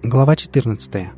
Глава 14.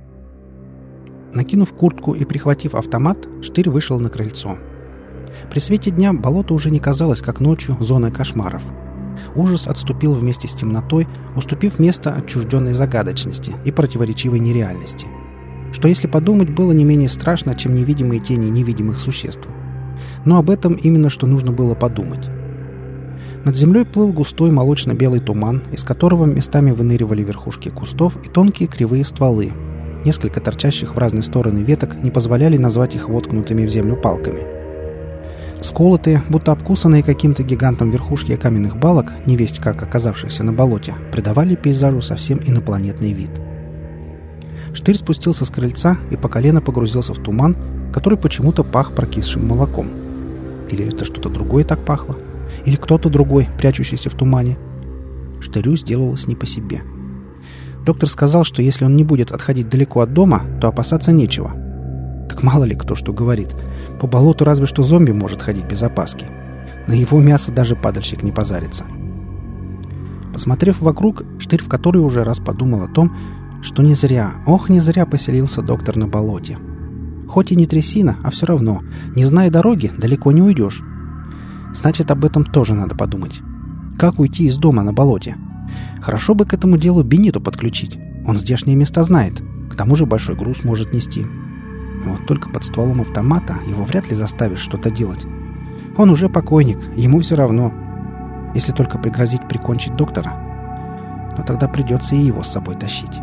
Накинув куртку и прихватив автомат, Штырь вышел на крыльцо. При свете дня болото уже не казалось, как ночью, зоной кошмаров. Ужас отступил вместе с темнотой, уступив место отчужденной загадочности и противоречивой нереальности. Что, если подумать, было не менее страшно, чем невидимые тени невидимых существ. Но об этом именно что нужно было подумать. Над землей плыл густой молочно-белый туман, из которого местами выныривали верхушки кустов и тонкие кривые стволы. Несколько торчащих в разные стороны веток не позволяли назвать их воткнутыми в землю палками. Сколотые, будто обкусанные каким-то гигантом верхушки каменных балок, невесть как оказавшихся на болоте, придавали пейзажу совсем инопланетный вид. Штырь спустился с крыльца и по колено погрузился в туман, который почему-то пах прокисшим молоком. Или это что-то другое так пахло? Или кто-то другой, прячущийся в тумане? Штырю сделалось не по себе. Доктор сказал, что если он не будет отходить далеко от дома, то опасаться нечего. Так мало ли кто что говорит. По болоту разве что зомби может ходить без опаски. На его мясо даже падальщик не позарится. Посмотрев вокруг, Штырь в который уже раз подумал о том, что не зря, не зря поселился доктор на болоте. Хоть и не трясина, а все равно, не зная дороги, далеко не уйдешь. Значит, об этом тоже надо подумать. Как уйти из дома на болоте? Хорошо бы к этому делу Бениту подключить. Он здешние места знает. К тому же большой груз может нести. Вот только под стволом автомата его вряд ли заставишь что-то делать. Он уже покойник, ему все равно. Если только пригрозить прикончить доктора. Но тогда придется и его с собой тащить.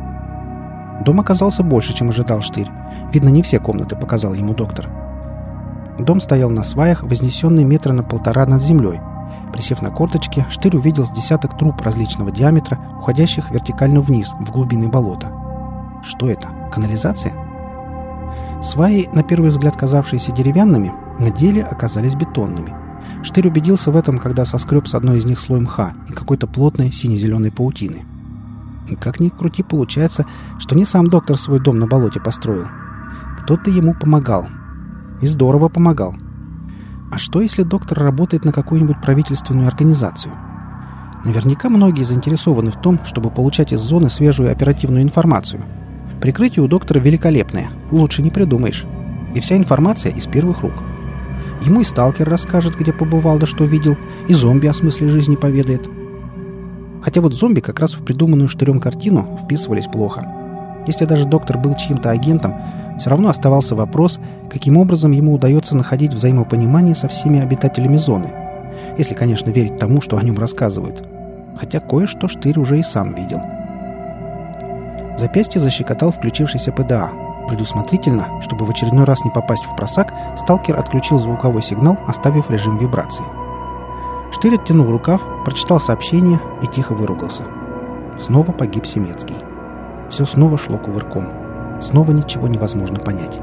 Дом оказался больше, чем ожидал Штырь. Видно, не все комнаты показал ему доктор. Дом стоял на сваях, вознесенный метра на 1,5 над землей. Присев на корточки, Штырь увидел с десяток труб различного диаметра, уходящих вертикально вниз, в глубины болота. Что это? Канализация? Сваи, на первый взгляд казавшиеся деревянными, на деле оказались бетонными. Штырь убедился в этом, когда соскреб с одной из них слой мха и какой-то плотной сине-зеленой паутины. Как ни крути, получается, что не сам доктор свой дом на болоте построил. Кто-то ему помогал. И здорово помогал. А что, если доктор работает на какую-нибудь правительственную организацию? Наверняка многие заинтересованы в том, чтобы получать из зоны свежую оперативную информацию. Прикрытие у доктора великолепное, лучше не придумаешь. И вся информация из первых рук. Ему и сталкер расскажет, где побывал да что видел, и зомби о смысле жизни поведает. Хотя вот зомби как раз в придуманную Штырем картину вписывались плохо. Если даже доктор был чьим-то агентом, все равно оставался вопрос, каким образом ему удается находить взаимопонимание со всеми обитателями зоны. Если, конечно, верить тому, что о нем рассказывают. Хотя кое-что Штырь уже и сам видел. Запястье защекотал включившийся ПДА. Предусмотрительно, чтобы в очередной раз не попасть в просак, сталкер отключил звуковой сигнал, оставив режим вибрации. Штырь оттянул рукав, прочитал сообщение и тихо выругался. Снова погиб Семецкий. Все снова шло кувырком. Снова ничего невозможно понять.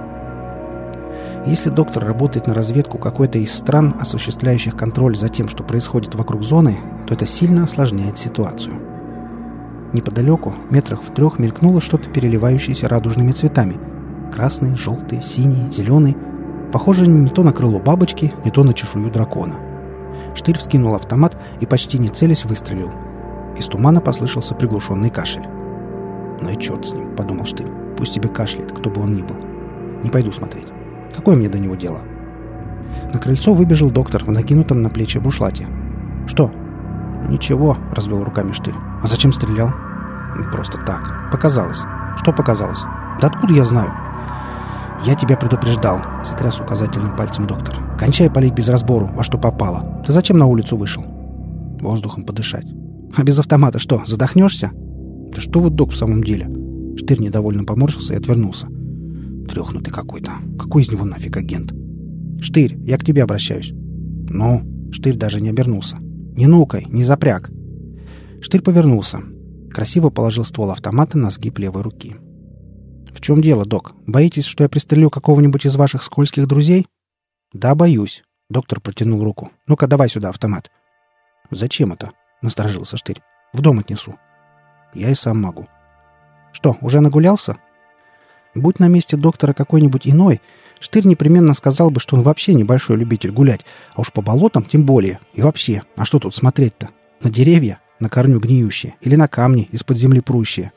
Если доктор работает на разведку какой-то из стран, осуществляющих контроль за тем, что происходит вокруг зоны, то это сильно осложняет ситуацию. Неподалеку, метрах в 3, мелькнуло что-то, переливающееся радужными цветами. Красный, желтый, синий, зеленый. Похоже не то на крыло бабочки, не то на чешую дракона. Штырь вскинул автомат и, почти не целясь, выстрелил. Из тумана послышался приглушенный кашель. «Ну и черт с ним», — подумал Штырь. «Пусть тебе кашляет, кто бы он ни был. Не пойду смотреть. Какое мне до него дело?» На крыльцо выбежал доктор в накинутом на плечи бушлате. «Что?» «Ничего», — развел руками Штырь. «А зачем стрелял?» «Просто так. Показалось». «Что показалось?» «Да откуда я знаю?» «Я тебя предупреждал», — затряс указательным пальцем доктор. «Кончай палить без разбору, во что попало. Ты зачем на улицу вышел?» «Воздухом подышать». «А без автомата что, задохнешься?» «Да что вы, док, в самом деле?» Штырь недовольно поморщился и отвернулся. «Трехнутый какой-то. Какой из него нафиг агент?» «Штырь, я к тебе обращаюсь». «Ну?» Штырь даже не обернулся. «Не нукай, не запряг». Штырь повернулся. Красиво положил ствол автомата на сгиб левой руки. «В чем дело, док? Боитесь, что я пристрелю какого-нибудь из ваших скользких друзей?» «Да, боюсь». Доктор протянул руку. «Ну-ка, давай сюда автомат». «Зачем это?» — насторожился Штырь. «В дом отнесу». «Я и сам могу». «Что, уже нагулялся?» Будь на месте доктора какой-нибудь иной, Штырь непременно сказал бы, что он вообще небольшой любитель гулять, а уж по болотам тем более. И вообще, а что тут смотреть-то? На деревья? На корню гниющие? Или на камни из-под земли прущие?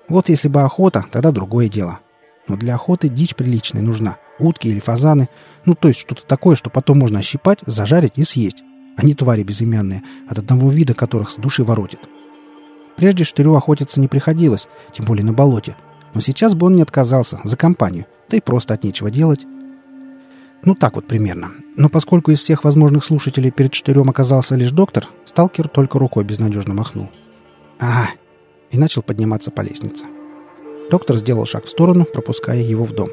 Вот если бы охота, тогда другое дело. Но для охоты дичь приличная нужна. Утки или фазаны. Ну, то есть что-то такое, что потом можно ощипать, зажарить и съесть. А не твари безымянные, от одного вида которых с души воротит. Прежде Штырю охотиться не приходилось, тем более на болоте. Но сейчас бы он не отказался, за компанию, да и просто от нечего делать. Ну, так вот примерно. Но поскольку из всех возможных слушателей перед Штырем оказался лишь доктор, сталкер только рукой безнадежно махнул. И начал подниматься по лестнице. Доктор сделал шаг в сторону, пропуская его в дом.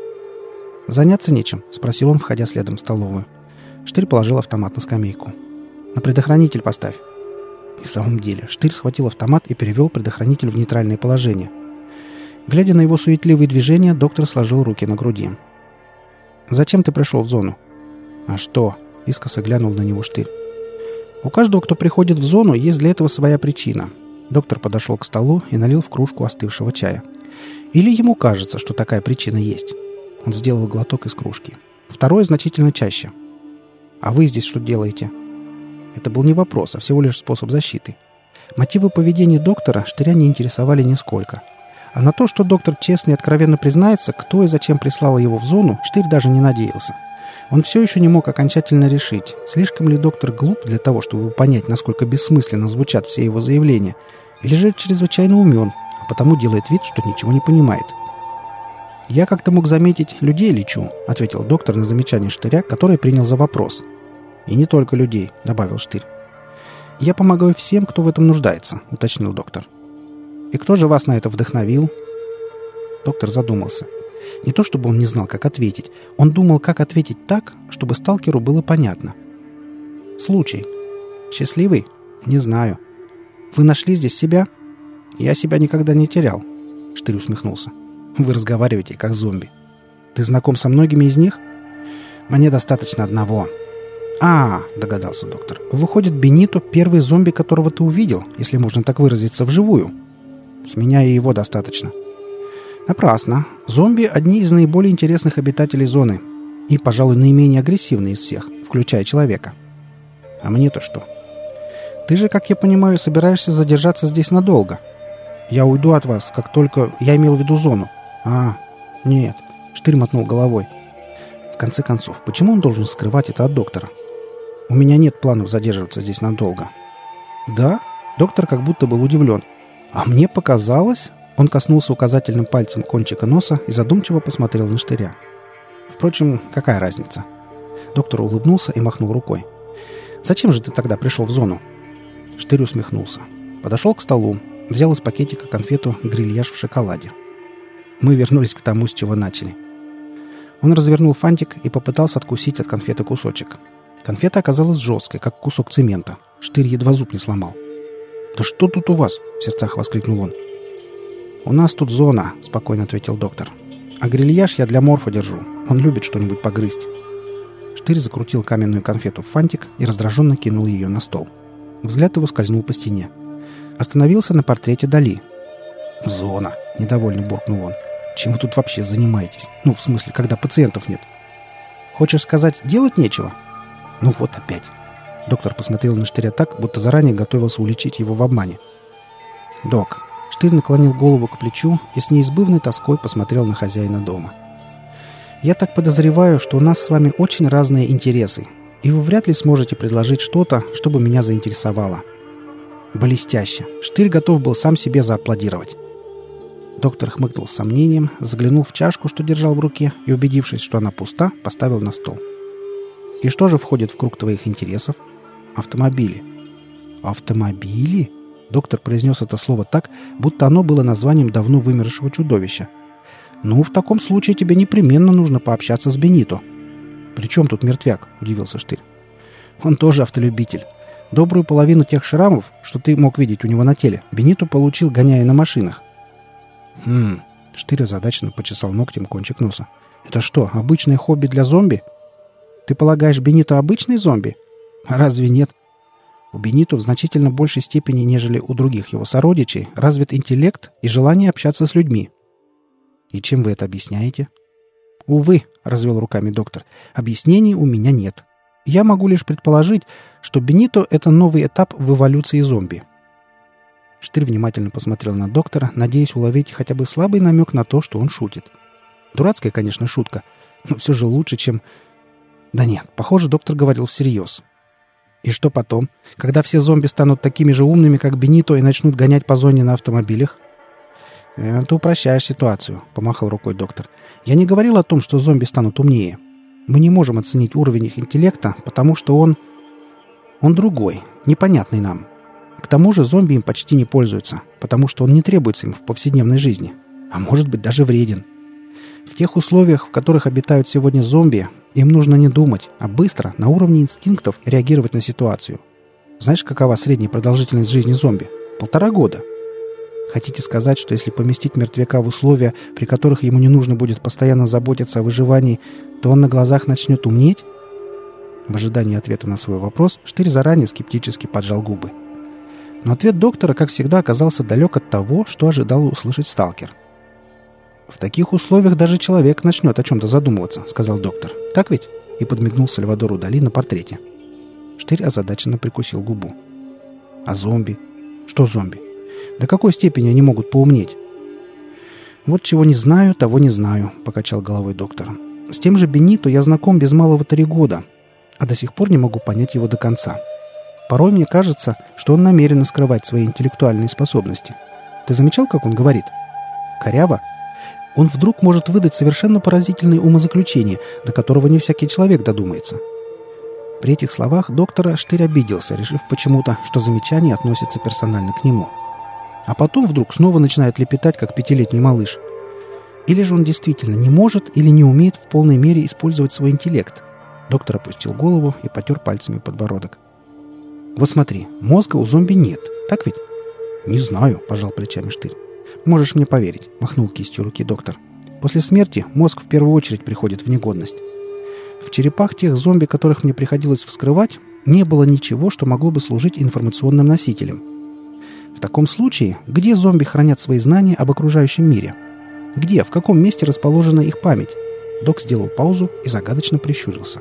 «Заняться нечем?» — спросил он, входя следом в столовую. Штырь положил автомат на скамейку. «На предохранитель поставь». И в самом деле, Штырь схватил автомат и перевел предохранитель в нейтральное положение. Глядя на его суетливые движения, доктор сложил руки на груди. «Зачем ты пришел в зону?» «А что?» — искоса глянул на него Штырь. «У каждого, кто приходит в зону, есть для этого своя причина». Доктор подошел к столу и налил в кружку остывшего чая. Или ему кажется, что такая причина есть. Он сделал глоток из кружки. Второе значительно чаще. «А вы здесь что делаете?» Это был не вопрос, а всего лишь способ защиты. Мотивы поведения доктора Штыря не интересовали нисколько. А на то, что доктор честно и откровенно признается, кто и зачем прислал его в зону, Штырь даже не надеялся. Он все еще не мог окончательно решить, слишком ли доктор глуп для того, чтобы понять, насколько бессмысленно звучат все его заявления, или же чрезвычайно умен, а потому делает вид, что ничего не понимает. «Я как-то мог заметить, людей лечу», — ответил доктор на замечание Штыря, который принял за вопрос. «И не только людей», — добавил Штырь. «Я помогаю всем, кто в этом нуждается», — уточнил доктор. «И кто же вас на это вдохновил?» Доктор задумался. Не то чтобы он не знал, как ответить. Он думал, как ответить так, чтобы сталкеру было понятно. «Случай. Счастливый? Не знаю. Вы нашли здесь себя?» «Я себя никогда не терял», — Штырь усмехнулся. «Вы разговариваете, как зомби. Ты знаком со многими из них?» «Мне достаточно одного». Догадался доктор. «Выходит, Бенито — первый зомби, которого ты увидел, если можно так выразиться, вживую. С меня и его достаточно». «Напрасно. Зомби — одни из наиболее интересных обитателей зоны. И, пожалуй, наименее агрессивные из всех, включая человека». «А мне-то что?» «Ты же, как я понимаю, собираешься задержаться здесь надолго. Я уйду от вас, как только... Я имел в виду зону». Нет». Штырь мотнул головой. В конце концов, почему он должен скрывать это от доктора? «У меня нет планов задерживаться здесь надолго». «Да?» Доктор как будто был удивлен. «А мне показалось...» Он коснулся указательным пальцем кончика носа и задумчиво посмотрел на Штыря. «Впрочем, какая разница?» Доктор улыбнулся и махнул рукой. «Зачем же ты тогда пришел в зону?» Штырь усмехнулся. Подошел к столу, взял из пакетика конфету «Грильяж в шоколаде». Мы вернулись к тому, с чего начали. Он развернул фантик и попытался откусить от конфеты кусочек. Конфета оказалась жесткой, как кусок цемента. Штырь едва зуб не сломал. «Да что тут у вас?» — в сердцах воскликнул он. «У нас тут зона», — спокойно ответил доктор. «А грильяж я для Морфа держу. Он любит что-нибудь погрызть». Штырь закрутил каменную конфету в фантик и раздраженно кинул ее на стол. Взгляд его скользнул по стене. Остановился на портрете Дали. «Зона», — недовольно буркнул он. «Чем вы тут вообще занимаетесь? Ну, в смысле, когда пациентов нет?» «Хочешь сказать, делать нечего?» «Ну вот опять». Доктор посмотрел на Штыря так, будто заранее готовился уличить его в обмане. «Док». Штырь наклонил голову к плечу и с неизбывной тоской посмотрел на хозяина дома. «Я так подозреваю, что у нас с вами очень разные интересы, и вы вряд ли сможете предложить что-то, чтобы меня заинтересовало». «Блестяще!» Штырь готов был сам себе зааплодировать. Доктор хмыкнул с сомнением, заглянул в чашку, что держал в руке, и, убедившись, что она пуста, поставил на стол. «И что же входит в круг твоих интересов?» «Автомобили». «Автомобили?» Доктор произнес это слово так, будто оно было названием давно вымершего чудовища. «Ну, в таком случае тебе непременно нужно пообщаться с Бенито». «При чем тут мертвяк?» – удивился Штырь. «Он тоже автолюбитель. Добрую половину тех шрамов, что ты мог видеть у него на теле, Бенито получил, гоняя на машинах». Штырь озадаченно почесал ногтем кончик носа. «Это что, обычное хобби для зомби?» «Ты полагаешь, Бенито обычный зомби?» «А разве нет?» У Бенито в значительно большей степени, нежели у других его сородичей, развит интеллект и желание общаться с людьми. «И чем вы это объясняете?» «Увы», — развел руками доктор, — «объяснений у меня нет. Я могу лишь предположить, что Бенито — это новый этап в эволюции зомби». Штырь внимательно посмотрел на доктора, надеясь уловить хотя бы слабый намек на то, что он шутит. Дурацкая, конечно, шутка, но все же лучше, чем... Да нет, похоже, доктор говорил всерьез. И что потом? Когда все зомби станут такими же умными, как Бенито, и начнут гонять по зоне на автомобилях? Ты упрощаешь ситуацию, помахал рукой доктор. Я не говорил о том, что зомби станут умнее. Мы не можем оценить уровень их интеллекта, потому что он другой, непонятный нам. К тому же зомби им почти не пользуются, потому что он не требуется им в повседневной жизни, а может быть даже вреден. В тех условиях, в которых обитают сегодня зомби, им нужно не думать, а быстро, на уровне инстинктов, реагировать на ситуацию. Знаешь, какова средняя продолжительность жизни зомби? 1,5 года. Хотите сказать, что если поместить мертвяка в условия, при которых ему не нужно будет постоянно заботиться о выживании, то он на глазах начнет умнеть? В ожидании ответа на свой вопрос Штырь заранее скептически поджал губы. Но ответ доктора, как всегда, оказался далек от того, что ожидал услышать сталкер. «В таких условиях даже человек начнет о чем-то задумываться», — сказал доктор. «Так ведь?» — и подмигнул Сальвадору Дали на портрете. Штырь озадаченно прикусил губу. «А зомби? Что зомби? До какой степени они могут поумнеть?» «Вот чего не знаю, того не знаю», — покачал головой доктор. «С тем же Бенито я знаком без малого 3 года, а до сих пор не могу понять его до конца. Порой мне кажется, что он намеренно скрывает свои интеллектуальные способности. Ты замечал, как он говорит? Коряво? Он вдруг может выдать совершенно поразительное умозаключение, до которого не всякий человек додумается». При этих словах доктора Штырь обиделся, решив почему-то, что замечание относится персонально к нему. А потом вдруг снова начинает лепетать, как 5-летний малыш. Или же он действительно не может или не умеет в полной мере использовать свой интеллект. Доктор опустил голову и потер пальцами подбородок. «Вот смотри, мозга у зомби нет, так ведь?» «Не знаю», — пожал плечами Штырь. «Можешь мне поверить», — махнул кистью руки доктор. «После смерти мозг в первую очередь приходит в негодность. В черепах тех зомби, которых мне приходилось вскрывать, не было ничего, что могло бы служить информационным носителем. В таком случае, где зомби хранят свои знания об окружающем мире? Где, в каком месте расположена их память?» Док сделал паузу и загадочно прищурился.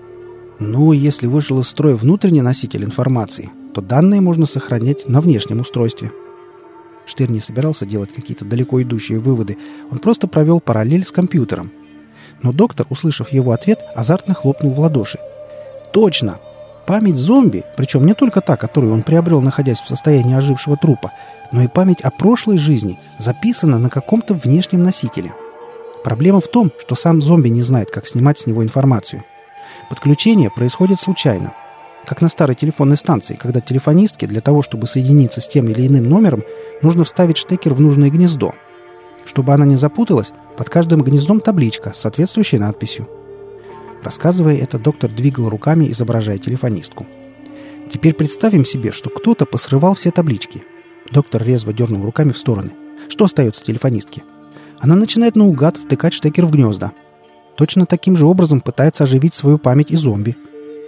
«Ну, если вышел из строя внутренний носитель информации, то данные можно сохранять на внешнем устройстве». Штырь не собирался делать какие-то далеко идущие выводы, он просто провел параллель с компьютером. Но доктор, услышав его ответ, азартно хлопнул в ладоши. «Точно! Память зомби, причем не только та, которую он приобрел, находясь в состоянии ожившего трупа, но и память о прошлой жизни записана на каком-то внешнем носителе. Проблема в том, что сам зомби не знает, как снимать с него информацию. Подключение происходит случайно. Как на старой телефонной станции, когда телефонистке для того, чтобы соединиться с тем или иным номером, нужно вставить штекер в нужное гнездо. Чтобы она не запуталась, под каждым гнездом табличка с соответствующей надписью». Рассказывая это, доктор двигал руками, изображая телефонистку. «Теперь представим себе, что кто-то посрывал все таблички». Доктор резво дернул руками в стороны. Что остается телефонистке? Она начинает наугад втыкать штекер в гнезда. Точно таким же образом пытается оживить свою память и зомби.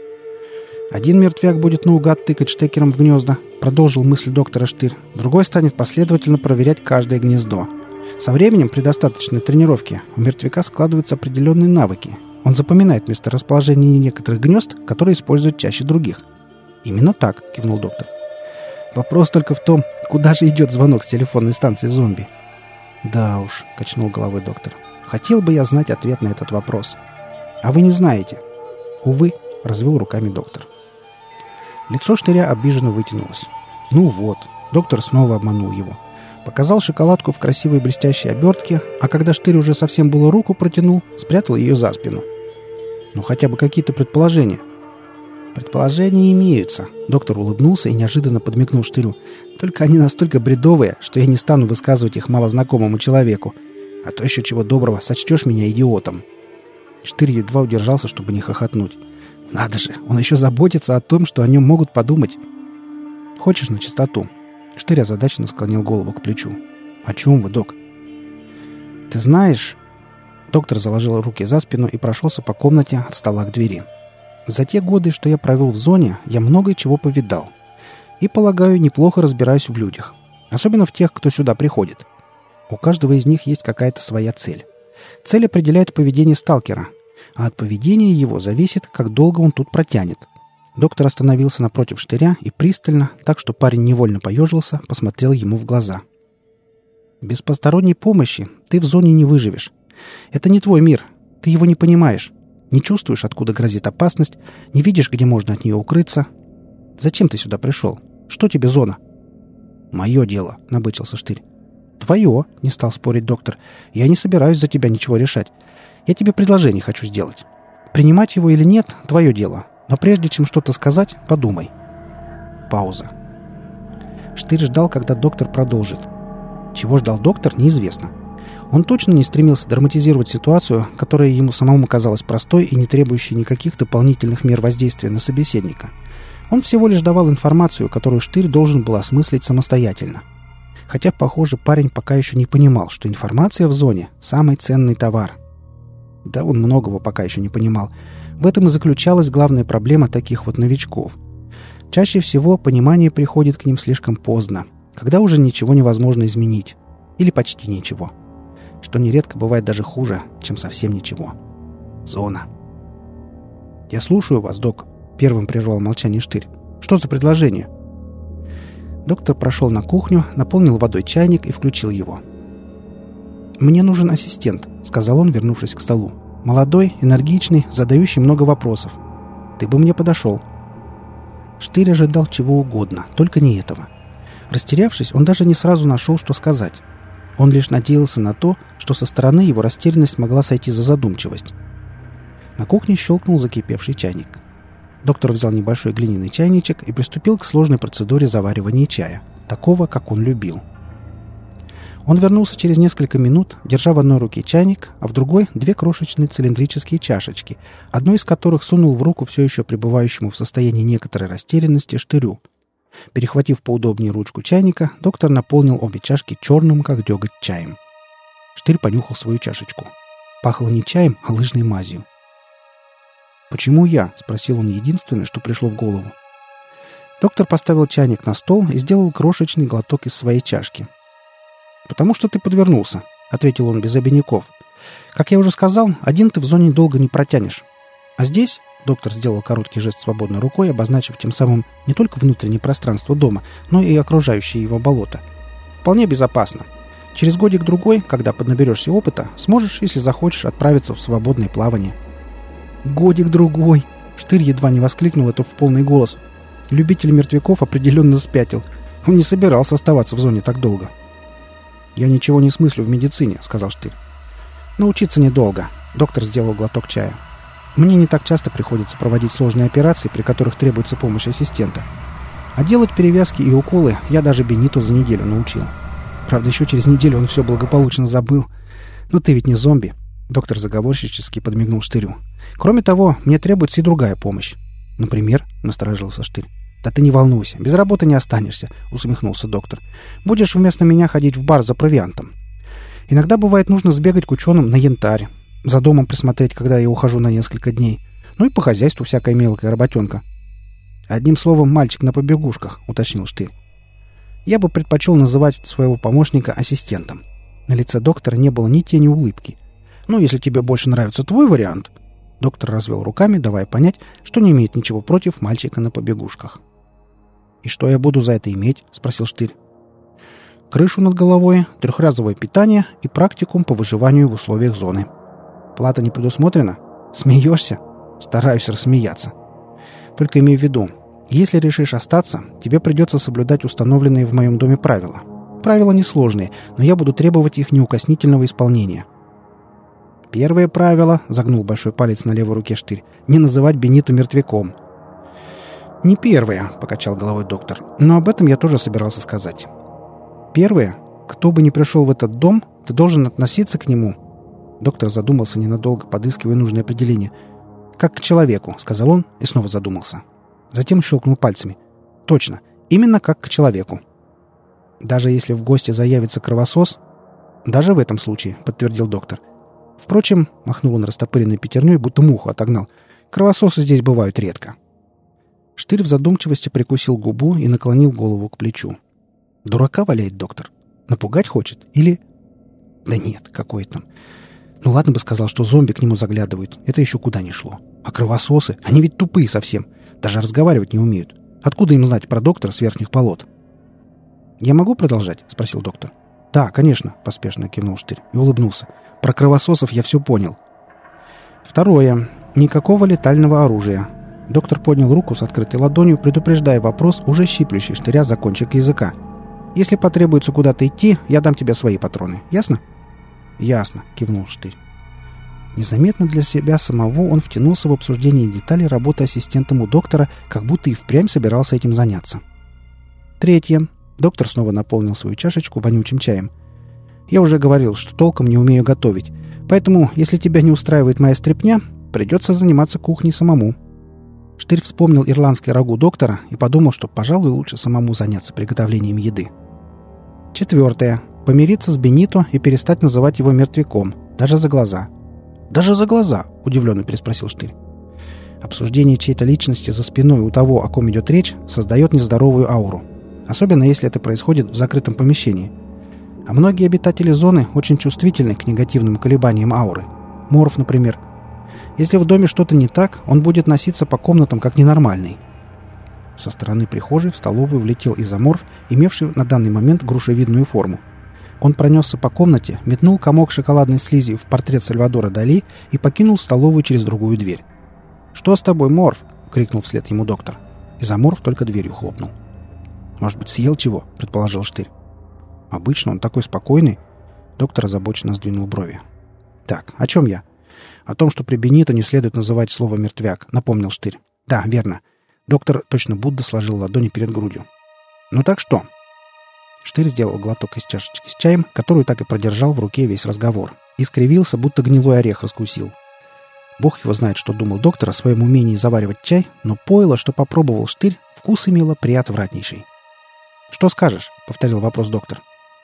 «Один мертвяк будет наугад тыкать штекером в гнезда», — продолжил мысль доктора Штырь. «Другой станет последовательно проверять каждое гнездо. Со временем, при достаточной тренировке, у мертвяка складываются определенные навыки. Он запоминает месторасположение некоторых гнезд, которые используют чаще других». «Именно так», — кивнул доктор. «Вопрос только в том, куда же идет звонок с телефонной станции зомби». «Да уж», — качнул головой доктор. «Хотел бы я знать ответ на этот вопрос». «А вы не знаете». «Увы», — развел руками доктор. Лицо Штыря обиженно вытянулось. «Ну вот», — доктор снова обманул его. Показал шоколадку в красивой блестящей обертке, а когда Штырь уже совсем было руку протянул, спрятал ее за спину. «Ну, хотя бы какие-то предположения». «Предположения имеются», — доктор улыбнулся и неожиданно подмигнул Штырю. «Только они настолько бредовые, что я не стану высказывать их малознакомому человеку. А то еще чего доброго, сочтешь меня идиотом». Штырь едва удержался, чтобы не хохотнуть. «Надо же, он еще заботится о том, что о нем могут подумать». «Хочешь на чистоту?» Штырь озадаченно склонил голову к плечу. «О чем вы, док?» «Ты знаешь...» Доктор заложил руки за спину и прошелся по комнате от стола к двери. «За те годы, что я провел в зоне, я много чего повидал. И, полагаю, неплохо разбираюсь в людях. Особенно в тех, кто сюда приходит. У каждого из них есть какая-то своя цель. Цель определяет поведение сталкера, а от поведения его зависит, как долго он тут протянет. Доктор остановился напротив Штыря и пристально, так что парень невольно поежился, посмотрел ему в глаза. «Без посторонней помощи ты в зоне не выживешь. Это не твой мир. Ты его не понимаешь. Не чувствуешь, откуда грозит опасность, не видишь, где можно от нее укрыться. Зачем ты сюда пришел? Что тебе зона?» «Мое дело», — набычился Штырь. «Твое», — не стал спорить доктор. «Я не собираюсь за тебя ничего решать. Я тебе предложение хочу сделать. Принимать его или нет — твое дело. Но прежде чем что-то сказать, подумай». Пауза. Штырь ждал, когда доктор продолжит. Чего ждал доктор, неизвестно. Он точно не стремился драматизировать ситуацию, которая ему самому казалась простой и не требующей никаких дополнительных мер воздействия на собеседника. Он всего лишь давал информацию, которую Штырь должен был осмыслить самостоятельно. Хотя, похоже, парень пока еще не понимал, что информация в зоне – самый ценный товар. Да, он многого пока еще не понимал. В этом и заключалась главная проблема таких вот новичков. Чаще всего понимание приходит к ним слишком поздно, когда уже ничего невозможно изменить. Или почти ничего. Что нередко бывает даже хуже, чем совсем ничего. Зона. «Я слушаю вас, док», — первым прервал молчание Штырь. «Что за предложение?» Доктор прошел на кухню, наполнил водой чайник и включил его. «Мне нужен ассистент», — сказал он, вернувшись к столу. «Молодой, энергичный, задающий много вопросов. Ты бы мне подошел». Штырь ожидал чего угодно, только не этого. Растерявшись, он даже не сразу нашел, что сказать. Он лишь надеялся на то, что со стороны его растерянность могла сойти за задумчивость. На кухне щелкнул закипевший чайник. Доктор взял небольшой глиняный чайничек и приступил к сложной процедуре заваривания чая, такого, как он любил. Он вернулся через несколько минут, держа в одной руке чайник, а в другой — две крошечные цилиндрические чашечки, одну из которых сунул в руку все еще пребывающему в состоянии некоторой растерянности Штырю. Перехватив поудобнее ручку чайника, доктор наполнил обе чашки черным, как деготь, чаем. Штырь понюхал свою чашечку. Пахло не чаем, а лыжной мазью. «Почему я?» — спросил он единственное, что пришло в голову. Доктор поставил чайник на стол и сделал крошечный глоток из своей чашки. «Потому что ты подвернулся», — ответил он без обиняков. «Как я уже сказал, один ты в зоне долго не протянешь. А здесь...» — доктор сделал короткий жест свободной рукой, обозначив тем самым не только внутреннее пространство дома, но и окружающее его болото. «Вполне безопасно. Через годик-другой, когда поднаберешься опыта, сможешь, если захочешь, отправиться в свободное плавание». «Годик-другой!» — Штырь едва не воскликнул это в полный голос. Любитель мертвяков определенно спятил. Он не собирался оставаться в зоне так долго. «Я ничего не смыслю в медицине», — сказал Штырь. «Научиться недолго», — доктор сделал глоток чая. «Мне не так часто приходится проводить сложные операции, при которых требуется помощь ассистента. А делать перевязки и уколы я даже Бениту за неделю научил. Правда, еще через неделю он все благополучно забыл. Но ты ведь не зомби», — доктор заговорщически подмигнул Штырю. «Кроме того, мне требуется и другая помощь». «Например?» — насторожился Штырь. «Да ты не волнуйся, без работы не останешься», — усмехнулся доктор. «Будешь вместо меня ходить в бар за провиантом. Иногда бывает нужно сбегать к ученым на янтарь, за домом присмотреть, когда я ухожу на несколько дней. Ну и по хозяйству всякая мелкая работенка». «Одним словом, мальчик на побегушках», — уточнил Штырь. «Я бы предпочел называть своего помощника ассистентом». На лице доктора не было ни тени улыбки. «Ну, если тебе больше нравится твой вариант...» Доктор развел руками, давая понять, что не имеет ничего против мальчика на побегушках. «И что я буду за это иметь?» — спросил Штырь. «Крышу над головой, трехразовое питание и практикум по выживанию в условиях зоны. Плата не предусмотрена? Смеешься?» «Стараюсь рассмеяться. Только имей в виду, если решишь остаться, тебе придется соблюдать установленные в моем доме правила. Правила несложные, но я буду требовать их неукоснительного исполнения». «Первое правило», — загнул большой палец на левой руке Штырь, — «не называть Бениту мертвяком». «Не первое», — покачал головой доктор, — «но об этом я тоже собирался сказать. Первое, кто бы ни пришел в этот дом, ты должен относиться к нему». Доктор задумался ненадолго, подыскивая нужное определение. «Как к человеку», — сказал он и снова задумался. Затем щелкнул пальцами. «Точно, именно как к человеку. Даже если в гости заявится кровосос...» «Даже в этом случае», — подтвердил доктор. «Впрочем», — махнул он растопыренной пятерней, будто муху отогнал, «кровососы здесь бывают редко». Штырь в задумчивости прикусил губу и наклонил голову к плечу. «Дурака валяет доктор? Напугать хочет? Или...» «Да нет, какой там. Ну ладно бы сказал, что зомби к нему заглядывают. Это еще куда ни шло. А кровососы, они ведь тупые совсем. Даже разговаривать не умеют. Откуда им знать про доктора с верхних болот?» «Я могу продолжать?» — спросил доктор. «Да, конечно», — поспешно кивнул Штырь и улыбнулся. «Про кровососов я все понял». «Второе. Никакого летального оружия». Доктор поднял руку с открытой ладонью, предупреждая вопрос, уже щиплющий Штыря за кончик языка. «Если потребуется куда-то идти, я дам тебе свои патроны. Ясно?» «Ясно», — кивнул Штырь. Незаметно для себя самого он втянулся в обсуждение деталей работы ассистентом у доктора, как будто и впрямь собирался этим заняться. Третье. Доктор снова наполнил свою чашечку вонючим чаем. «Я уже говорил, что толком не умею готовить, поэтому, если тебя не устраивает моя стряпня, придется заниматься кухней самому». Штырь вспомнил ирландский рагу доктора и подумал, что, пожалуй, лучше самому заняться приготовлением еды. Четвертое. Помириться с Бенито и перестать называть его мертвяком, даже за глаза. «Даже за глаза?» — удивленно переспросил Штырь. Обсуждение чьей-то личности за спиной у того, о ком идет речь, создает нездоровую ауру. Особенно, если это происходит в закрытом помещении. А многие обитатели зоны очень чувствительны к негативным колебаниям ауры. Морф, например. Если в доме что-то не так, он будет носиться по комнатам как ненормальный. Со стороны прихожей в столовую влетел изоморф, имевший на данный момент грушевидную форму. Он пронесся по комнате, метнул комок шоколадной слизи в портрет Сальвадора Дали и покинул столовую через другую дверь. «Что с тобой, Морф?» — крикнул вслед ему доктор. Изоморф только дверью хлопнул. «Может быть, съел чего?» — предположил Штырь. «Обычно он такой спокойный». Доктор озабоченно сдвинул брови. «Так, о чем я?» «О том, что при Бенито не следует называть слово «мертвяк», — напомнил Штырь. «Да, верно». Доктор, точно Будда, сложил ладони перед грудью. «Ну так что?» Штырь сделал глоток из чашечки с чаем, которую так и продержал в руке весь разговор, и скривился, будто гнилой орех раскусил. Бог его знает, что думал доктор о своем умении заваривать чай, но пойло, что попробовал Штырь, вкус имело приотвратнейший. «Что скажешь?» — повторил вопрос доктор.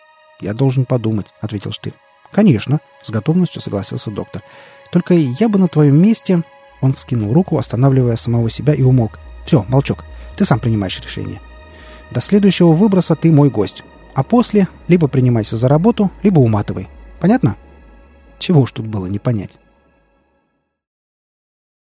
«Я должен подумать», — ответил Штырь. «Конечно», — с готовностью согласился доктор. «Только я бы на твоем месте...» Он вскинул руку, останавливая самого себя, и умолк. «Все, молчок, ты сам принимаешь решение. До следующего выброса ты мой гость. А после либо принимайся за работу, либо уматывай. Понятно?» Чего уж тут было не понять.